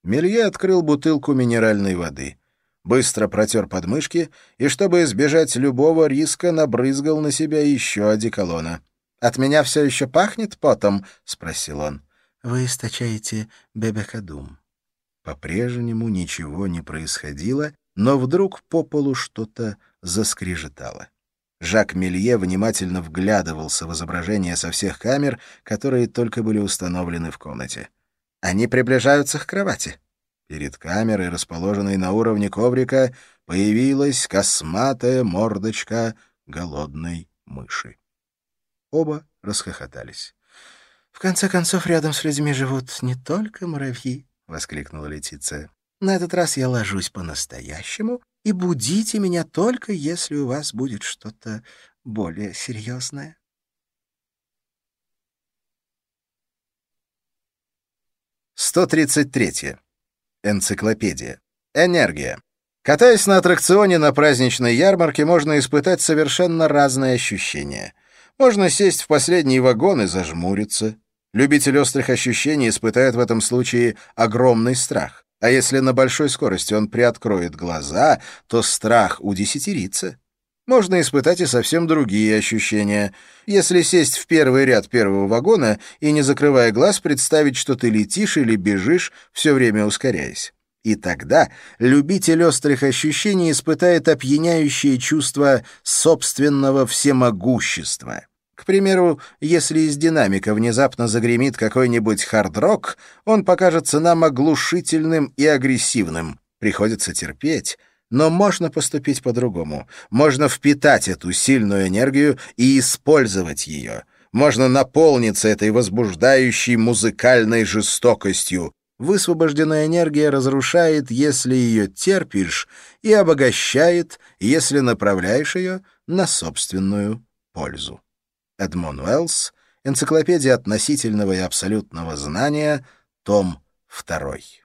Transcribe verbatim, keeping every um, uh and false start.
Мелье открыл бутылку минеральной воды. Быстро протер подмышки и, чтобы избежать любого риска, набрызгал на себя еще одеколона. «От меня все еще пахнет потом?» — спросил он. «Вы источаете бебекадум». По-прежнему ничего не происходило, но вдруг по полу что-то заскрежетало. Жак Мелье внимательно вглядывался в изображения со всех камер, которые только были установлены в комнате. «Они приближаются к кровати». Перед камерой, расположенной на уровне коврика, появилась косматая мордочка голодной мыши. Оба расхохотались. «В конце концов, рядом с людьми живут не только муравьи», — воскликнула Летиция. «На этот раз я ложусь по-настоящему, и будите меня только, если у вас будет что-то более серьезное». сто тридцать третье. Энциклопедия. Энергия. Катаясь на аттракционе на праздничной ярмарке, можно испытать совершенно разные ощущения. Можно сесть в последний вагон и зажмуриться. Любитель острых ощущений испытает в этом случае огромный страх. А если на большой скорости он приоткроет глаза, то страх удесятерится. Можно испытать и совсем другие ощущения. Если сесть в первый ряд первого вагона и, не закрывая глаз, представить, что ты летишь или бежишь, все время ускоряясь. И тогда любитель острых ощущений испытает опьяняющее чувство собственного всемогущества. К примеру, если из динамика внезапно загремит какой-нибудь хард-рок, он покажется нам оглушительным и агрессивным. Приходится терпеть. Но можно поступить по-другому. Можно впитать эту сильную энергию и использовать ее. Можно наполниться этой возбуждающей музыкальной жестокостью. Высвобожденная энергия разрушает, если ее терпишь, и обогащает, если направляешь ее на собственную пользу. Эдмон Уэллс. Энциклопедия относительного и абсолютного знания. Том второй.